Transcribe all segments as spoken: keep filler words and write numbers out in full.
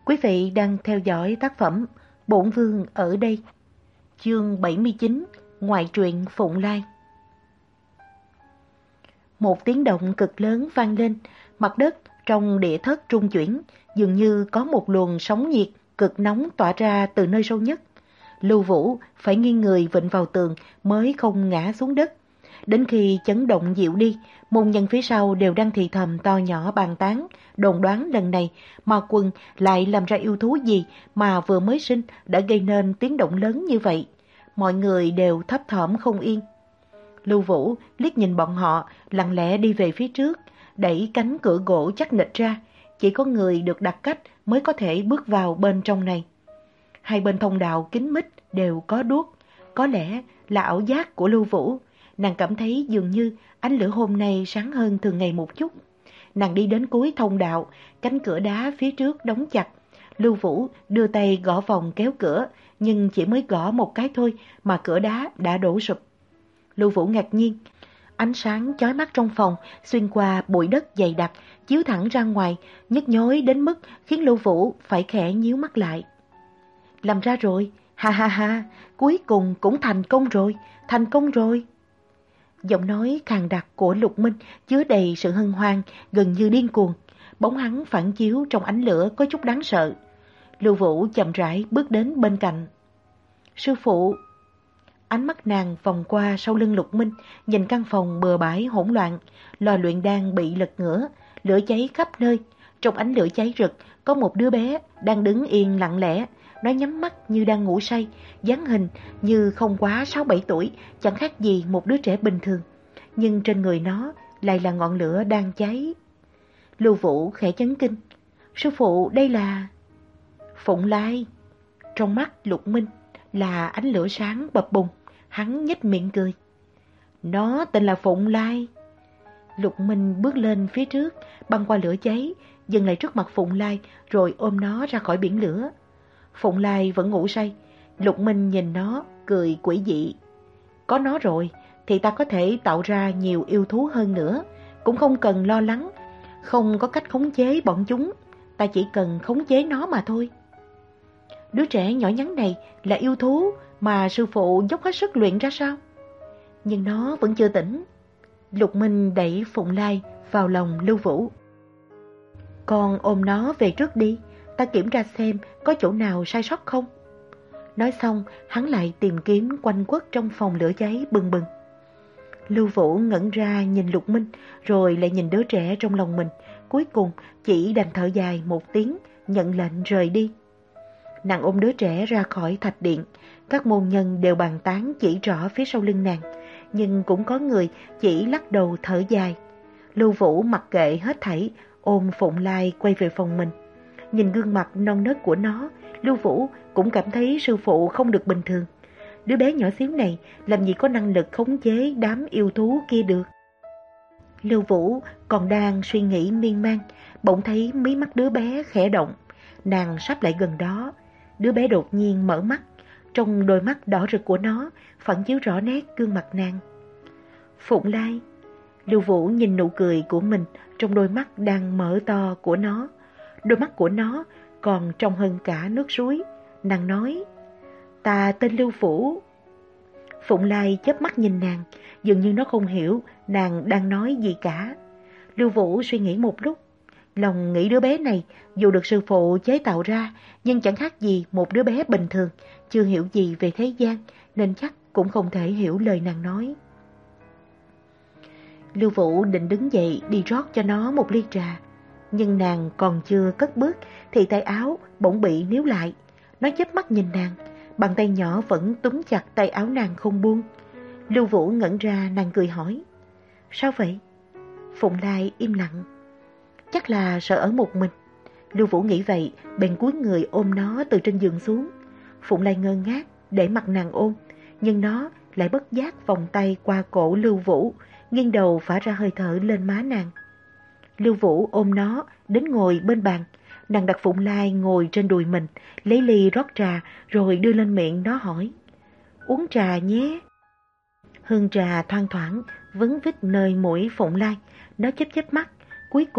Quý vị đang theo dõi tác phẩm Bổn Vương ở đây, chương bảy mươi chín, ngoại truyện Phụng Lai. Một tiếng động cực lớn vang lên, mặt đất trong địa thất rung chuyển, dường như có một luồng sóng nhiệt cực nóng tỏa ra từ nơi sâu nhất. Lưu Vũ phải nghiêng người vịn vào tường mới không ngã xuống đất. Đến khi chấn động dịu đi, môn nhân phía sau đều đang thì thầm to nhỏ bàn tán, đồn đoán lần này Ma Quân lại làm ra yêu thú gì mà vừa mới sinh đã gây nên tiếng động lớn như vậy. Mọi người đều thấp thỏm không yên. Lưu Vũ liếc nhìn bọn họ, lặng lẽ đi về phía trước, đẩy cánh cửa gỗ chắc nịch ra. Chỉ có người được đặt cách mới có thể bước vào bên trong này. Hai bên thông đạo kín mít đều có đuốc, có lẽ là ảo giác của Lưu Vũ. Nàng cảm thấy dường như ánh lửa hôm nay sáng hơn thường ngày một chút. Nàng đi đến cuối thông đạo, cánh cửa đá phía trước đóng chặt. Lưu Vũ đưa tay gõ vòng kéo cửa, nhưng chỉ mới gõ một cái thôi mà cửa đá đã đổ sụp. Lưu Vũ ngạc nhiên, ánh sáng chói mắt trong phòng xuyên qua bụi đất dày đặc, chiếu thẳng ra ngoài, nhức nhối đến mức khiến Lưu Vũ phải khẽ nhíu mắt lại. Làm ra rồi, ha ha ha, cuối cùng cũng thành công rồi, thành công rồi. Giọng nói khàn đặc của Lục Minh chứa đầy sự hân hoan, gần như điên cuồng. Bóng hắn phản chiếu trong ánh lửa có chút đáng sợ. Lưu Vũ chậm rãi bước đến bên cạnh. Sư phụ! Ánh mắt nàng vòng qua sau lưng Lục Minh, nhìn căn phòng bừa bãi hỗn loạn, lò luyện đan bị lật ngửa, lửa cháy khắp nơi. Trong ánh lửa cháy rực, có một đứa bé đang đứng yên lặng lẽ. Nó nhắm mắt như đang ngủ say, dáng hình như không quá sáu bảy tuổi, chẳng khác gì một đứa trẻ bình thường. Nhưng trên người nó lại là ngọn lửa đang cháy. Lưu Vũ khẽ chấn kinh. Sư phụ, đây là... Phụng Lai. Trong mắt Lục Minh là ánh lửa sáng bập bùng, hắn nhếch miệng cười. Nó tên là Phụng Lai. Lục Minh bước lên phía trước, băng qua lửa cháy, dừng lại trước mặt Phụng Lai rồi ôm nó ra khỏi biển lửa. Phụng Lai vẫn ngủ say. Lục Minh nhìn nó, cười quỷ dị. Có nó rồi, thì ta có thể tạo ra nhiều yêu thú hơn nữa. Cũng không cần lo lắng, không có cách khống chế bọn chúng. Ta chỉ cần khống chế nó mà thôi. Đứa trẻ nhỏ nhắn này là yêu thú mà sư phụ dốc hết sức luyện ra sao? Nhưng nó vẫn chưa tỉnh. Lục Minh đẩy Phụng Lai vào lòng Lưu Vũ. Con ôm nó về trước đi, ta kiểm tra xem có chỗ nào sai sót không. Nói xong, hắn lại tìm kiếm quanh quất trong phòng lửa cháy bừng bừng. Lưu Vũ ngẩn ra nhìn Lục Minh, rồi lại nhìn đứa trẻ trong lòng mình. Cuối cùng chỉ đành thở dài một tiếng, nhận lệnh rời đi. Nàng ôm đứa trẻ ra khỏi thạch điện. Các môn nhân đều bàn tán chỉ rõ phía sau lưng nàng, nhưng cũng có người chỉ lắc đầu thở dài. Lưu Vũ mặc kệ hết thảy, ôm Phụng Lai quay về phòng mình. Nhìn gương mặt non nớt của nó, Lưu Vũ cũng cảm thấy sư phụ không được bình thường. Đứa bé nhỏ xíu này làm gì có năng lực khống chế đám yêu thú kia được. Lưu Vũ còn đang suy nghĩ miên man, bỗng thấy mí mắt đứa bé khẽ động. Nàng sắp lại gần đó. Đứa bé đột nhiên mở mắt. Trong đôi mắt đỏ rực của nó phản chiếu rõ nét gương mặt nàng. Phụng Lai. Lưu Vũ nhìn nụ cười của mình trong đôi mắt đang mở to của nó. Đôi mắt của nó còn trong hơn cả nước suối. Nàng nói, ta tên Lưu Vũ. Phụng Lai chớp mắt nhìn nàng, dường như nó không hiểu nàng đang nói gì cả. Lưu Vũ suy nghĩ một lúc, lòng nghĩ đứa bé này dù được sư phụ chế tạo ra, nhưng chẳng khác gì một đứa bé bình thường, chưa hiểu gì về thế gian, nên chắc cũng không thể hiểu lời nàng nói. Lưu Vũ định đứng dậy đi rót cho nó một ly trà, nhưng nàng còn chưa cất bước thì tay áo bỗng bị níu lại. Nó chớp mắt nhìn nàng, bàn tay nhỏ vẫn túm chặt tay áo nàng không buông. Lưu Vũ ngẩn ra, nàng cười hỏi, sao vậy? Phụng Lai im lặng. Chắc là sợ ở một mình. Lưu Vũ nghĩ vậy, bèn cúi người ôm nó từ trên giường xuống. Phụng Lai ngơ ngác để mặt nàng ôm, nhưng nó lại bất giác vòng tay qua cổ Lưu Vũ, nghiêng đầu phả ra hơi thở lên má nàng. Lưu Vũ ôm nó đến ngồi bên bàn. Nàng đặt Phụng Lai ngồi trên đùi mình, lấy ly rót trà rồi đưa lên miệng nó hỏi, uống trà nhé. Hương trà thoang thoảng vấn vít nơi mũi Phụng Lai. Nó chớp chớp mắt. Cuối cùng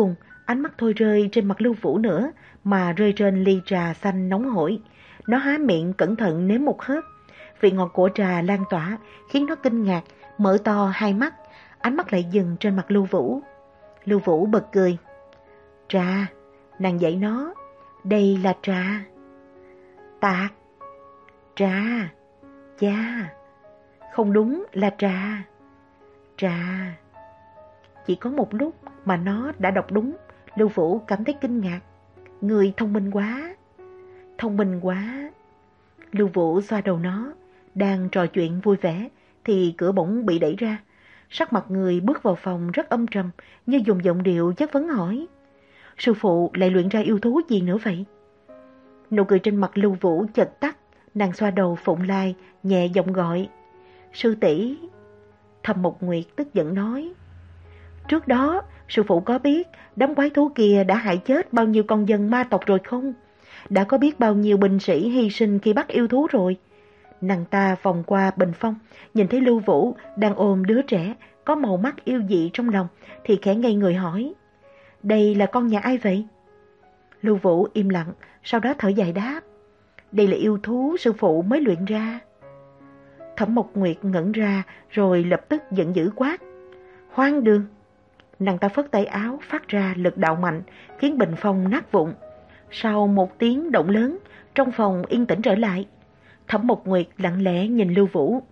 Ánh mắt thôi rơi trên mặt Lưu Vũ nữa, mà rơi trên ly trà xanh nóng hổi. Nó há miệng cẩn thận nếm một hớp. Vị ngọt của trà lan tỏa, khiến nó kinh ngạc, mở to hai mắt. Ánh mắt lại dừng trên mặt Lưu Vũ. Lưu Vũ bật cười. Trà, nàng dạy nó. Đây là trà. Tạc. Trà. Cha. Không đúng là trà. Trà. Chỉ có một lúc mà nó đã đọc đúng. Lưu Vũ cảm thấy kinh ngạc. Người thông minh quá. Thông minh quá. Lưu Vũ xoa đầu nó. Đang trò chuyện vui vẻ thì cửa bỗng bị đẩy ra. Sắc mặt người bước vào phòng rất âm trầm, như dùng giọng điệu chất vấn hỏi. Sư phụ lại luyện ra yêu thú gì nữa vậy? Nụ cười trên mặt Lưu Vũ chợt tắt. Nàng xoa đầu Phụng Lai, nhẹ giọng gọi. Sư tỷ. Thầm Mộc Nguyệt tức giận nói. Trước đó, sư phụ có biết đám quái thú kia đã hại chết bao nhiêu con dân ma tộc rồi không? Đã có biết bao nhiêu binh sĩ hy sinh khi bắt yêu thú rồi? Nàng ta vòng qua bình phong, nhìn thấy Lưu Vũ đang ôm đứa trẻ có màu mắt yêu dị trong lòng, thì khẽ ngây người hỏi. Đây là con nhà ai vậy? Lưu Vũ im lặng, sau đó thở dài đáp. Đây là yêu thú sư phụ mới luyện ra. Thẩm Mộc Nguyệt ngẩn ra rồi lập tức giận dữ quát. Hoang đường! Nàng ta phất tay áo phát ra lực đạo mạnh, khiến bình phong nát vụn. Sau một tiếng động lớn, trong phòng yên tĩnh trở lại. Thẩm Mộc Nguyệt lặng lẽ nhìn Lưu Vũ.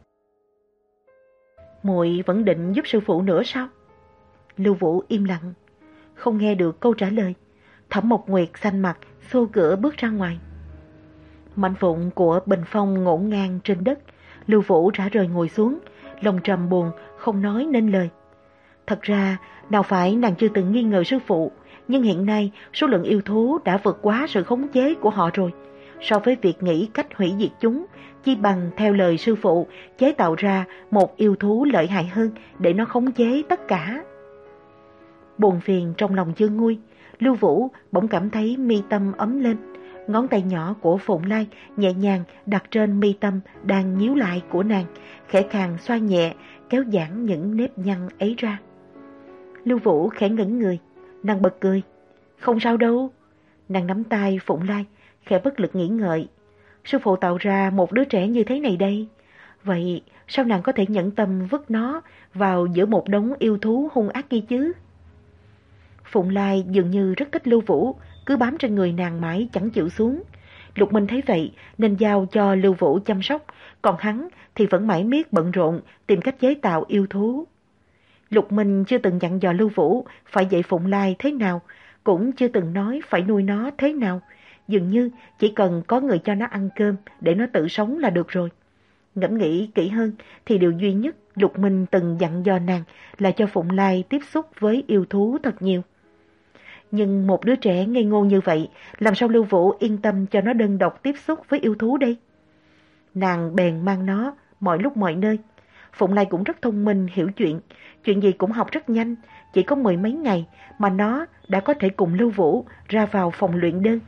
Muội vẫn định giúp sư phụ nữa sao? Lưu Vũ im lặng, không nghe được câu trả lời. Thẩm Mộc Nguyệt xanh mặt, xô cửa bước ra ngoài. Mảnh vụn của bình phong ngổn ngang trên đất. Lưu Vũ rã rời ngồi xuống, lòng trầm buồn, không nói nên lời. Thật ra, nào phải nàng chưa từng nghi ngờ sư phụ, nhưng hiện nay số lượng yêu thú đã vượt quá sự khống chế của họ rồi. So với việc nghĩ cách hủy diệt chúng, chi bằng theo lời sư phụ chế tạo ra một yêu thú lợi hại hơn để nó khống chế tất cả. Buồn phiền trong lòng chưa nguôi, Lưu Vũ bỗng cảm thấy mi tâm ấm lên. Ngón tay nhỏ của Phụng Lai nhẹ nhàng đặt trên mi tâm đang nhíu lại của nàng, khẽ khàng xoa nhẹ, kéo giãn những nếp nhăn ấy ra. Lưu Vũ khẽ ngẩn người, nàng bật cười. Không sao đâu. Nàng nắm tay Phụng Lai, khẽ bất lực nghĩ ngợi. Sư phụ tạo ra một đứa trẻ như thế này đây. Vậy sao nàng có thể nhẫn tâm vứt nó vào giữa một đống yêu thú hung ác kia chứ? Phụng Lai dường như rất thích Lưu Vũ, cứ bám trên người nàng mãi chẳng chịu xuống. Lục Minh thấy vậy nên giao cho Lưu Vũ chăm sóc, còn hắn thì vẫn mãi miết bận rộn tìm cách chế tạo yêu thú. Lục Minh chưa từng dặn dò Lưu Vũ phải dạy Phụng Lai thế nào, cũng chưa từng nói phải nuôi nó thế nào. Dường như chỉ cần có người cho nó ăn cơm để nó tự sống là được rồi. Ngẫm nghĩ kỹ hơn thì điều duy nhất Lục Minh từng dặn dò nàng là cho Phụng Lai tiếp xúc với yêu thú thật nhiều. Nhưng một đứa trẻ ngây ngô như vậy, làm sao Lưu Vũ yên tâm cho nó đơn độc tiếp xúc với yêu thú đây? Nàng bèn mang nó mọi lúc mọi nơi. Phụng Lai cũng rất thông minh, hiểu chuyện, chuyện gì cũng học rất nhanh. Chỉ có mười mấy ngày mà nó đã có thể cùng Lưu Vũ ra vào phòng luyện đơn.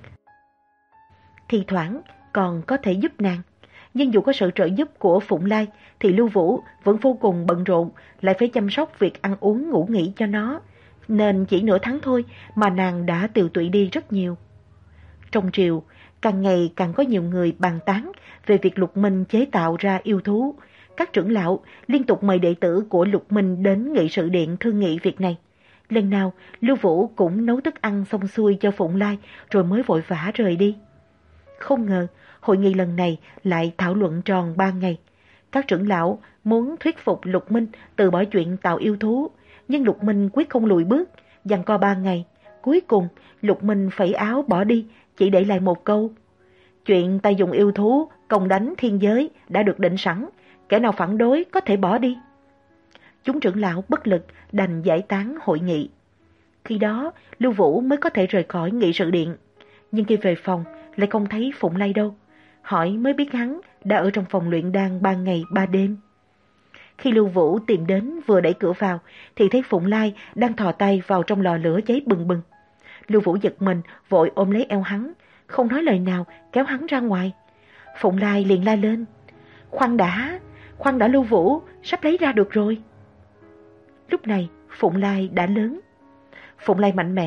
Thì thoảng còn có thể giúp nàng. Nhưng dù có sự trợ giúp của Phụng Lai thì Lưu Vũ vẫn vô cùng bận rộn, lại phải chăm sóc việc ăn uống ngủ nghỉ cho nó. Nên chỉ nửa tháng thôi mà nàng đã tiều tụy đi rất nhiều. Trong triều, càng ngày càng có nhiều người bàn tán về việc Lục Minh chế tạo ra yêu thú. Các trưởng lão liên tục mời đệ tử của Lục Minh đến nghị sự điện thương nghị việc này. Lần nào, Lưu Vũ cũng nấu thức ăn xong xuôi cho Phụng Lai rồi mới vội vã rời đi. Không ngờ, hội nghị lần này lại thảo luận tròn ba ngày. Các trưởng lão muốn thuyết phục Lục Minh từ bỏ chuyện tạo yêu thú, nhưng Lục Minh quyết không lùi bước, giằng co ba ngày. Cuối cùng, Lục Minh phẩy áo bỏ đi, chỉ để lại một câu. Chuyện ta dùng yêu thú công đánh thiên giới đã được định sẵn, kẻ nào phản đối có thể bỏ đi. Chúng trưởng lão bất lực đành giải tán hội nghị. Khi đó, Lưu Vũ mới có thể rời khỏi nghị sự điện. Nhưng khi về phòng, lại không thấy Phụng Lai đâu. Hỏi mới biết hắn đã ở trong phòng luyện đan ba ngày ba đêm. Khi Lưu Vũ tìm đến vừa đẩy cửa vào, thì thấy Phụng Lai đang thò tay vào trong lò lửa cháy bừng bừng. Lưu Vũ giật mình, vội ôm lấy eo hắn, không nói lời nào, kéo hắn ra ngoài. Phụng Lai liền la lên. Khoan đã, khoan đã Lưu Vũ, sắp lấy ra được rồi. Lúc này, Phụng Lai đã lớn. Phụng Lai mạnh mẽ,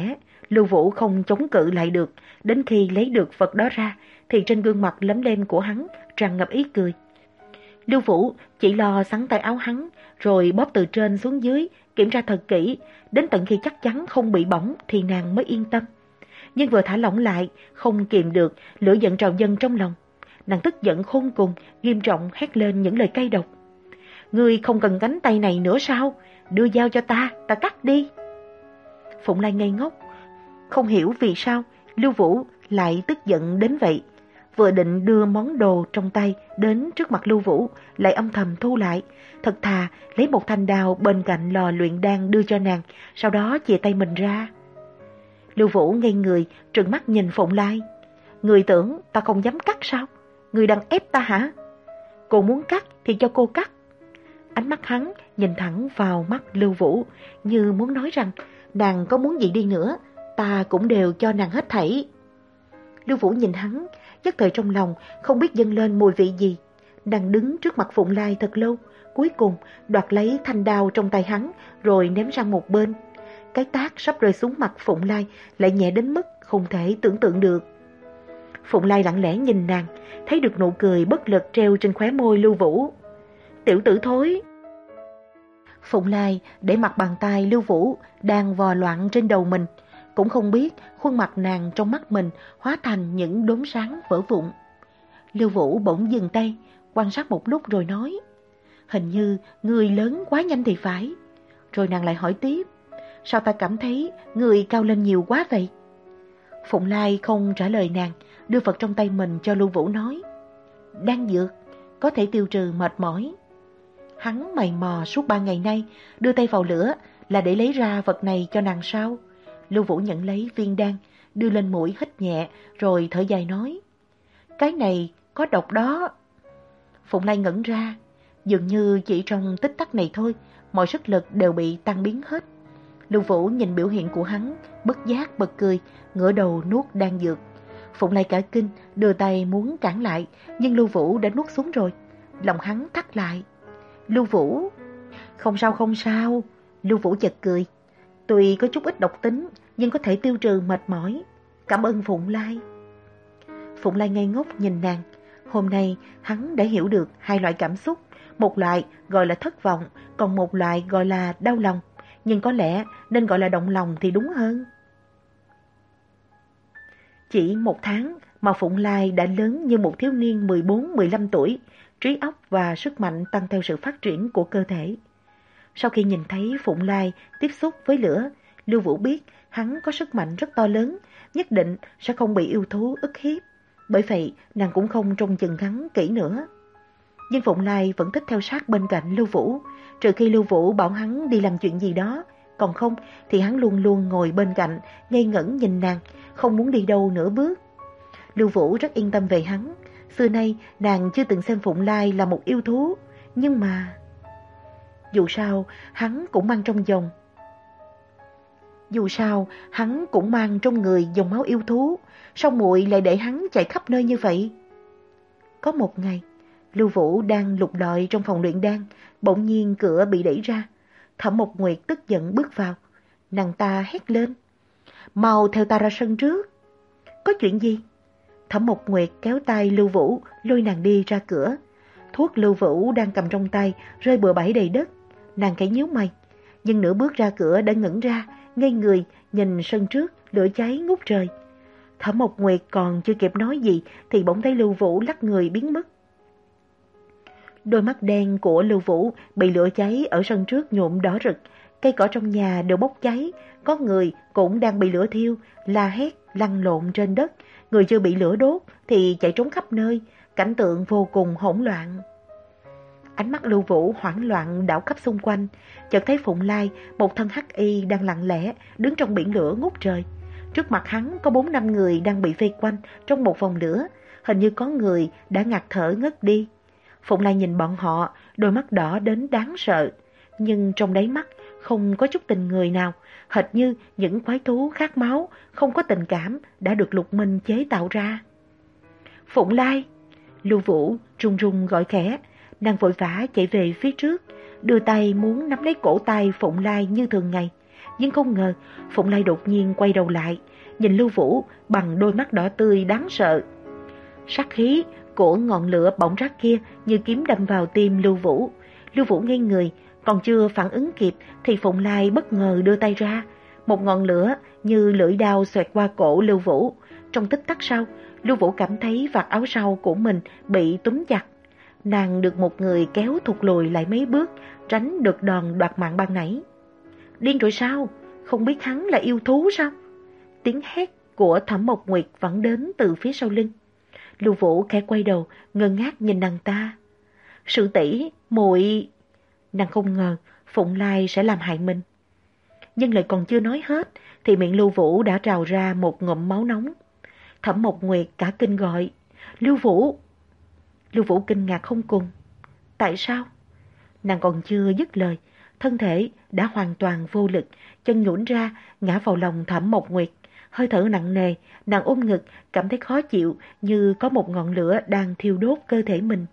Lưu Vũ không chống cự lại được, đến khi lấy được vật đó ra thì trên gương mặt lấm lem của hắn tràn ngập ý cười. Lưu Vũ chỉ lo xắn tay áo hắn, rồi bóp từ trên xuống dưới, kiểm tra thật kỹ, đến tận khi chắc chắn không bị bỏng thì nàng mới yên tâm. Nhưng vừa thả lỏng lại, không kìm được, lửa giận trào dâng trong lòng. Nàng tức giận khôn cùng, nghiêm trọng hét lên những lời cay độc. Ngươi không cần cánh tay này nữa sao? Đưa dao cho ta, ta cắt đi. Phụng Lai ngây ngốc, không hiểu vì sao Lưu Vũ lại tức giận đến vậy. Vừa định đưa món đồ trong tay đến trước mặt Lưu Vũ, lại âm thầm thu lại, thật thà lấy một thanh đao bên cạnh lò luyện đan đưa cho nàng, sau đó chìa tay mình ra. Lưu Vũ ngây người, trừng mắt nhìn Phụng Lai. Người tưởng ta không dám cắt sao? Người đang ép ta hả? Cô muốn cắt thì cho cô cắt. Ánh mắt hắn nhìn thẳng vào mắt Lưu Vũ, như muốn nói rằng nàng có muốn gì đi nữa, ta cũng đều cho nàng hết thảy. Lưu Vũ nhìn hắn, nhất thời trong lòng không biết dâng lên mùi vị gì. Nàng đứng trước mặt Phụng Lai thật lâu, cuối cùng đoạt lấy thanh đao trong tay hắn rồi ném sang một bên. Cái tát sắp rơi xuống mặt Phụng Lai lại nhẹ đến mức không thể tưởng tượng được. Phụng Lai lặng lẽ nhìn nàng, thấy được nụ cười bất lực treo trên khóe môi Lưu Vũ. Tiểu tử thối! Phụng Lai để mặt bàn tay Lưu Vũ đang vò loạn trên đầu mình, cũng không biết khuôn mặt nàng trong mắt mình hóa thành những đốm sáng vỡ vụn. Lưu Vũ bỗng dừng tay, quan sát một lúc rồi nói, hình như người lớn quá nhanh thì phải. Rồi nàng lại hỏi tiếp, sao ta cảm thấy người cao lên nhiều quá vậy? Phụng Lai không trả lời nàng, đưa vật trong tay mình cho Lưu Vũ nói, đan dược, có thể tiêu trừ mệt mỏi. Hắn mày mò suốt ba ngày nay, đưa tay vào lửa là để lấy ra vật này cho nàng sao? Lưu Vũ nhận lấy viên đan, đưa lên mũi hít nhẹ, rồi thở dài nói, cái này có độc đó. Phụng Lai ngẩn ra, dường như chỉ trong tích tắc này thôi, mọi sức lực đều bị tan biến hết. Lưu Vũ nhìn biểu hiện của hắn, bất giác bật cười, ngửa đầu nuốt đan dược. Phụng Lai cả kinh, đưa tay muốn cản lại, nhưng Lưu Vũ đã nuốt xuống rồi. Lòng hắn thắt lại. Lưu Vũ, không sao không sao. Lưu Vũ chợt cười, tuy có chút ít độc tính, nhưng có thể tiêu trừ mệt mỏi. Cảm ơn Phụng Lai. Phụng Lai ngây ngốc nhìn nàng. Hôm nay hắn đã hiểu được hai loại cảm xúc, một loại gọi là thất vọng, còn một loại gọi là đau lòng. Nhưng có lẽ nên gọi là động lòng thì đúng hơn. Chỉ một tháng mà Phụng Lai đã lớn như một thiếu niên mười bốn mười lăm tuổi, trí óc và sức mạnh tăng theo sự phát triển của cơ thể. Sau khi nhìn thấy Phụng Lai tiếp xúc với lửa, Lưu Vũ biết hắn có sức mạnh rất to lớn, nhất định sẽ không bị yêu thú ức hiếp. Bởi vậy nàng cũng không trông chừng hắn kỹ nữa. Nhưng Phụng Lai vẫn thích theo sát bên cạnh Lưu Vũ, trừ khi Lưu Vũ bảo hắn đi làm chuyện gì đó. Còn không thì hắn luôn luôn ngồi bên cạnh, ngây ngẩn nhìn nàng, không muốn đi đâu nửa bước. Lưu Vũ rất yên tâm về hắn. Xưa nay nàng chưa từng xem Phụng Lai là một yêu thú, nhưng mà Dù sao hắn cũng mang trong dòng Dù sao hắn cũng mang trong người dòng máu yêu thú, sao muội lại để hắn chạy khắp nơi như vậy? Có một ngày, Lưu Vũ đang lục lọi trong phòng luyện đan, bỗng nhiên cửa bị đẩy ra. Thẩm Mộc Nguyệt tức giận bước vào. Nàng ta hét lên, mau theo ta ra sân trước. Có chuyện gì? Thẩm Mộc Nguyệt kéo tay Lưu Vũ, lôi nàng đi ra cửa. Thuốc Lưu Vũ đang cầm trong tay rơi bừa bãi đầy đất. Nàng khẽ nhíu mày, nhưng nửa bước ra cửa đã ngẩn ra, ngây người nhìn sân trước lửa cháy ngút trời. Thẩm Mộc Nguyệt còn chưa kịp nói gì thì bỗng thấy Lưu Vũ lắc người biến mất. Đôi mắt đen của Lưu Vũ bị lửa cháy ở sân trước nhuộm đỏ rực, cây cỏ trong nhà đều bốc cháy, có người cũng đang bị lửa thiêu, la hét lăn lộn trên đất, người chưa bị lửa đốt thì chạy trốn khắp nơi, cảnh tượng vô cùng hỗn loạn. Ánh mắt Lưu Vũ hoảng loạn đảo khắp xung quanh, chợt thấy Phụng Lai, một thân hắc y đang lặng lẽ đứng trong biển lửa ngút trời. Trước mặt hắn có bốn năm người đang bị vây quanh trong một vòng lửa, hình như có người đã ngạt thở ngất đi. Phụng Lai nhìn bọn họ, đôi mắt đỏ đến đáng sợ, nhưng trong đáy mắt không có chút tình người nào, hệt như những quái thú khát máu, không có tình cảm đã được Lục Minh chế tạo ra. Phụng Lai! Lưu Vũ run run gọi khẽ, nàng vội vã chạy về phía trước, đưa tay muốn nắm lấy cổ tay Phụng Lai như thường ngày. Nhưng không ngờ Phụng Lai đột nhiên quay đầu lại, nhìn Lưu Vũ bằng đôi mắt đỏ tươi đáng sợ. Sát khí của ngọn lửa bỏng rát kia như kiếm đâm vào tim Lưu Vũ. Lưu Vũ ngây người, còn chưa phản ứng kịp thì Phụng Lai bất ngờ đưa tay ra. Một ngọn lửa như lưỡi dao xoẹt qua cổ Lưu Vũ. Trong tích tắc sau, Lưu Vũ cảm thấy vạt áo sau của mình bị túm chặt. Nàng được một người kéo thụt lùi lại mấy bước, tránh được đòn đoạt mạng ban nãy. Điên rồi sao? Không biết hắn là yêu thú sao? Tiếng hét của Thẩm Mộc Nguyệt vẫn đến từ phía sau lưng. Lưu Vũ khẽ quay đầu, ngơ ngác nhìn nàng ta. Sư tỷ, muội... Nàng không ngờ Phụng Lai sẽ làm hại mình. Nhưng lời còn chưa nói hết thì miệng Lưu Vũ đã trào ra một ngụm máu nóng. Thẩm Mộc Nguyệt cả kinh gọi, Lưu Vũ! Lưu Vũ kinh ngạc không cùng. Tại sao? Nàng còn chưa dứt lời, thân thể đã hoàn toàn vô lực, chân nhũn ra ngã vào lòng Thẩm Mộc Nguyệt. Hơi thở nặng nề, nàng ôm ngực, cảm thấy khó chịu như có một ngọn lửa đang thiêu đốt cơ thể mình.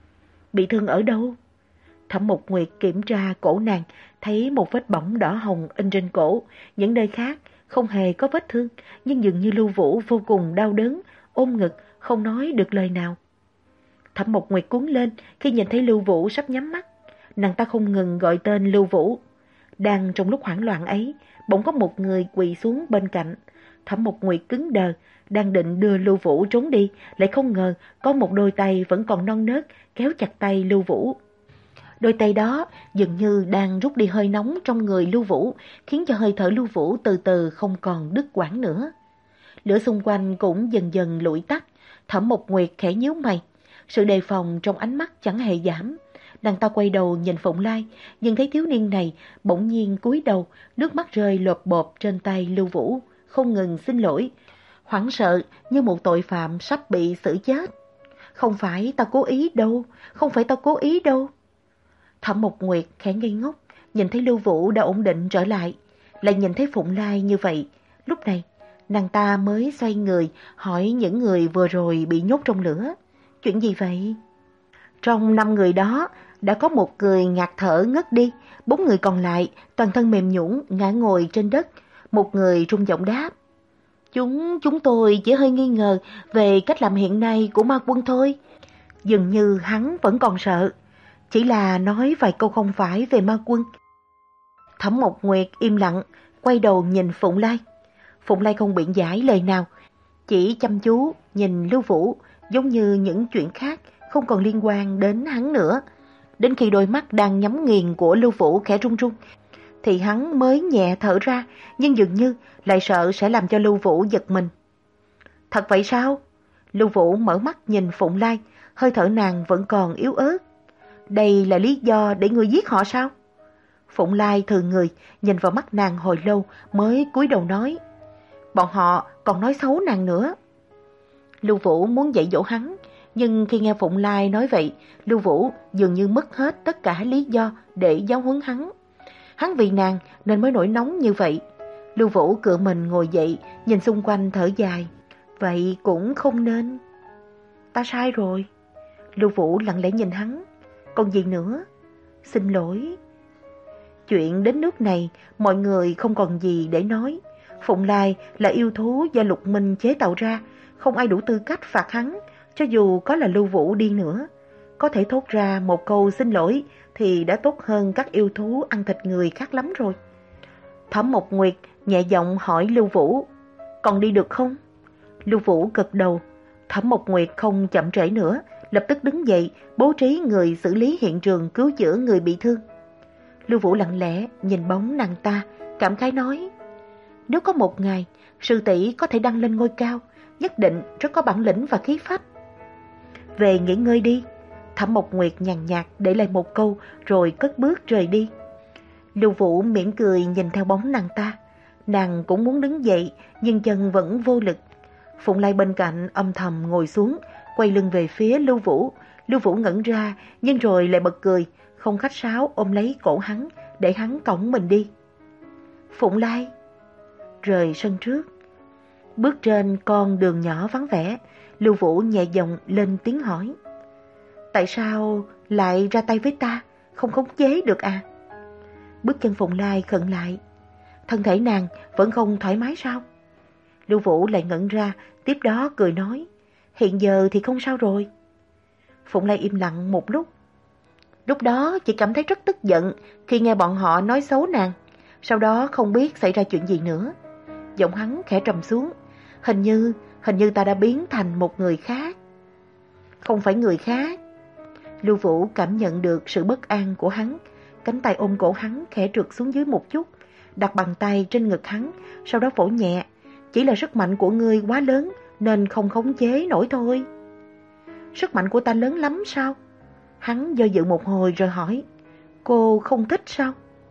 Bị thương ở đâu? Thẩm Mộc Nguyệt kiểm tra cổ nàng, thấy một vết bỏng đỏ hồng in trên cổ. Những nơi khác không hề có vết thương, nhưng dường như Lưu Vũ vô cùng đau đớn, ôm ngực, không nói được lời nào. Thẩm Mộc Nguyệt cuống lên khi nhìn thấy Lưu Vũ sắp nhắm mắt. Nàng ta không ngừng gọi tên Lưu Vũ. Đang trong lúc hoảng loạn ấy, bỗng có một người quỳ xuống bên cạnh. Thẩm Mộc Nguyệt cứng đờ, đang định đưa Lưu Vũ trốn đi, lại không ngờ có một đôi tay vẫn còn non nớt kéo chặt tay Lưu Vũ. Đôi tay đó dường như đang rút đi hơi nóng trong người Lưu Vũ, khiến cho hơi thở Lưu Vũ từ từ không còn đứt quãng nữa. Lửa xung quanh cũng dần dần lụi tắt. Thẩm Mộc Nguyệt khẽ nhíu mày, sự đề phòng trong ánh mắt chẳng hề giảm. Nàng ta quay đầu nhìn Phụng Lai, nhưng thấy thiếu niên này bỗng nhiên cúi đầu, nước mắt rơi lộp bộp trên tay Lưu Vũ, không ngừng xin lỗi, hoảng sợ như một tội phạm sắp bị xử chết. Không phải ta cố ý đâu, không phải ta cố ý đâu. Thẩm Mộc Nguyệt khẽ ngây ngốc, nhìn thấy Lưu Vũ đã ổn định trở lại, lại nhìn thấy Phụng Lai như vậy. Lúc này, nàng ta mới xoay người hỏi những người vừa rồi bị nhốt trong lửa. Chuyện gì vậy? Trong năm người đó, đã có một người ngạt thở ngất đi, bốn người còn lại toàn thân mềm nhũn ngã ngồi trên đất. Một người run giọng đáp, Chúng, chúng tôi chỉ hơi nghi ngờ về cách làm hiện nay của ma quân thôi. Dường như hắn vẫn còn sợ, chỉ là nói vài câu không phải về ma quân. Thẩm Mộc Nguyệt im lặng, quay đầu nhìn Phụng Lai. Phụng Lai không biện giải lời nào, chỉ chăm chú nhìn Lưu Vũ, giống như những chuyện khác không còn liên quan đến hắn nữa. Đến khi đôi mắt đang nhắm nghiền của Lưu Vũ khẽ run run, thì hắn mới nhẹ thở ra, nhưng dường như lại sợ sẽ làm cho Lưu Vũ giật mình. Thật vậy sao? Lưu Vũ mở mắt nhìn Phụng Lai, hơi thở nàng vẫn còn yếu ớt. Đây là lý do để ngươi giết họ sao? Phụng Lai thừ người, nhìn vào mắt nàng hồi lâu mới cúi đầu nói, bọn họ còn nói xấu nàng nữa. Lưu Vũ muốn dạy dỗ hắn, nhưng khi nghe Phụng Lai nói vậy, Lưu Vũ dường như mất hết tất cả lý do để giáo huấn hắn. Hắn vì nàng nên mới nổi nóng như vậy. Lưu Vũ cựa mình ngồi dậy, nhìn xung quanh thở dài. Vậy cũng không nên. Ta sai rồi. Lưu Vũ lặng lẽ nhìn hắn. Còn gì nữa? Xin lỗi. Chuyện đến nước này, mọi người không còn gì để nói. Phụng Lai là yêu thú do Lục Minh chế tạo ra, không ai đủ tư cách phạt hắn, cho dù có là Lưu Vũ đi nữa. Có thể thốt ra một câu xin lỗi thì đã tốt hơn các yêu thú ăn thịt người khác lắm rồi. Thẩm Mộc Nguyệt nhẹ giọng hỏi Lưu Vũ, còn đi được không? Lưu Vũ gật đầu. Thẩm Mộc Nguyệt không chậm trễ nữa, lập tức đứng dậy, bố trí người xử lý hiện trường cứu chữa người bị thương. Lưu Vũ lặng lẽ nhìn bóng nàng ta, cảm khái nói, nếu có một ngày sư tỷ có thể đăng lên ngôi cao, nhất định rất có bản lĩnh và khí phách. Về nghỉ ngơi đi. Thẩm Mộc Nguyệt nhàn nhạt để lại một câu rồi cất bước rời đi. Lưu Vũ mỉm cười nhìn theo bóng nàng ta. Nàng cũng muốn đứng dậy nhưng chân vẫn vô lực. Phụng Lai bên cạnh âm thầm ngồi xuống, quay lưng về phía Lưu Vũ. Lưu Vũ ngẩn ra nhưng rồi lại bật cười, không khách sáo ôm lấy cổ hắn để hắn cõng mình đi. Phụng Lai rời sân trước. Bước trên con đường nhỏ vắng vẻ, Lưu Vũ nhẹ giọng lên tiếng hỏi, tại sao lại ra tay với ta, không khống chế được à? Bước chân Phụng Lai khựng lại. thân thể nàng vẫn không thoải mái sao? Lưu Vũ lại ngẩn ra, tiếp đó cười nói, hiện giờ thì không sao rồi. Phụng Lai im lặng một lúc. Lúc đó chị cảm thấy rất tức giận khi nghe bọn họ nói xấu nàng. Sau đó không biết xảy ra chuyện gì nữa. Giọng hắn khẽ trầm xuống. Hình như, hình như ta đã biến thành một người khác. Không phải người khác. Lưu Vũ cảm nhận được sự bất an của hắn. Cánh tay ôm cổ hắn khẽ trượt xuống dưới một chút, đặt bàn tay trên ngực hắn, sau đó vỗ nhẹ. Chỉ là sức mạnh của ngươi quá lớn nên không khống chế nổi thôi. Sức mạnh của ta lớn lắm sao? Hắn do dự một hồi rồi hỏi, cô không thích sao?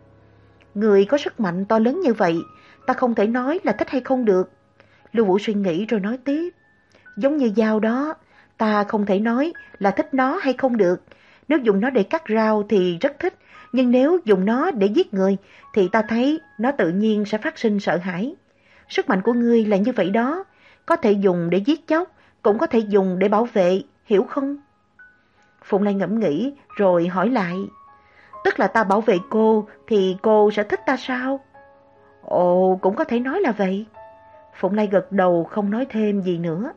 Người có sức mạnh to lớn như vậy, ta không thể nói là thích hay không được. Lưu Vũ suy nghĩ rồi nói tiếp, giống như dao đó, ta không thể nói là thích nó hay không được. Nếu dùng nó để cắt rau thì rất thích, nhưng nếu dùng nó để giết người thì ta thấy nó tự nhiên sẽ phát sinh sợ hãi. Sức mạnh của ngươi là như vậy đó, có thể dùng để giết chóc, cũng có thể dùng để bảo vệ, hiểu không? Phụng Lai ngẫm nghĩ rồi hỏi lại, tức là ta bảo vệ cô thì cô sẽ thích ta sao? Ồ, cũng có thể nói là vậy. Phụng Lai gật đầu không nói thêm gì nữa.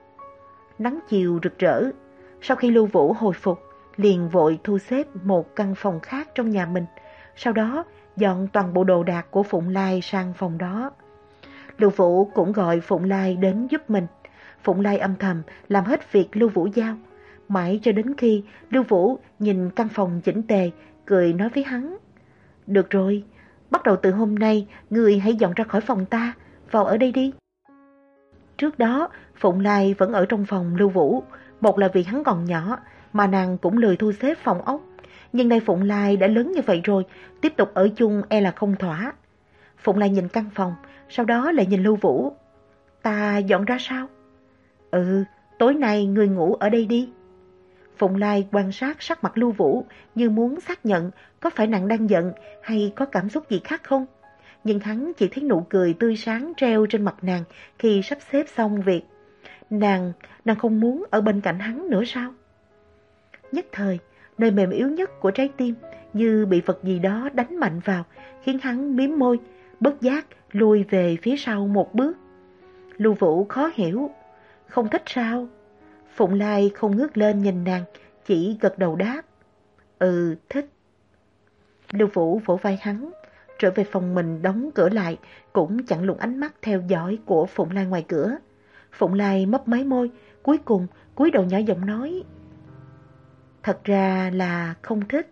Nắng chiều rực rỡ. Sau khi Lưu Vũ hồi phục, liền vội thu xếp một căn phòng khác trong nhà mình. Sau đó dọn toàn bộ đồ đạc của Phụng Lai sang phòng đó. Lưu Vũ cũng gọi Phụng Lai đến giúp mình. Phụng Lai âm thầm làm hết việc Lưu Vũ giao. Mãi cho đến khi Lưu Vũ nhìn căn phòng chỉnh tề, cười nói với hắn, được rồi, bắt đầu từ hôm nay, người hãy dọn ra khỏi phòng ta, vào ở đây đi. Trước đó, Phụng Lai vẫn ở trong phòng Lưu Vũ, một là vì hắn còn nhỏ, mà nàng cũng lười thu xếp phòng ốc. Nhưng nay Phụng Lai đã lớn như vậy rồi, tiếp tục ở chung e là không thỏa. Phụng Lai nhìn căn phòng, sau đó lại nhìn Lưu Vũ. Ta dọn ra sao? Ừ, tối nay người ngủ ở đây đi. Phụng Lai quan sát sắc mặt Lưu Vũ như muốn xác nhận có phải nàng đang giận hay có cảm xúc gì khác không. Nhưng hắn chỉ thấy nụ cười tươi sáng treo trên mặt nàng khi sắp xếp xong việc. Nàng, nàng không muốn ở bên cạnh hắn nữa sao? Nhất thời, nơi mềm yếu nhất của trái tim như bị vật gì đó đánh mạnh vào, khiến hắn mím môi, bất giác lùi về phía sau một bước. Lưu Vũ khó hiểu, không thích sao? Phụng Lai không ngước lên nhìn nàng, chỉ gật đầu đáp, ừ, thích. Lưu Vũ vỗ vai hắn, trở về phòng mình đóng cửa lại, cũng chẳng lùn ánh mắt theo dõi của Phụng Lai ngoài cửa. Phụng Lai mấp máy môi, cuối cùng cúi đầu nhỏ giọng nói, thật ra là không thích.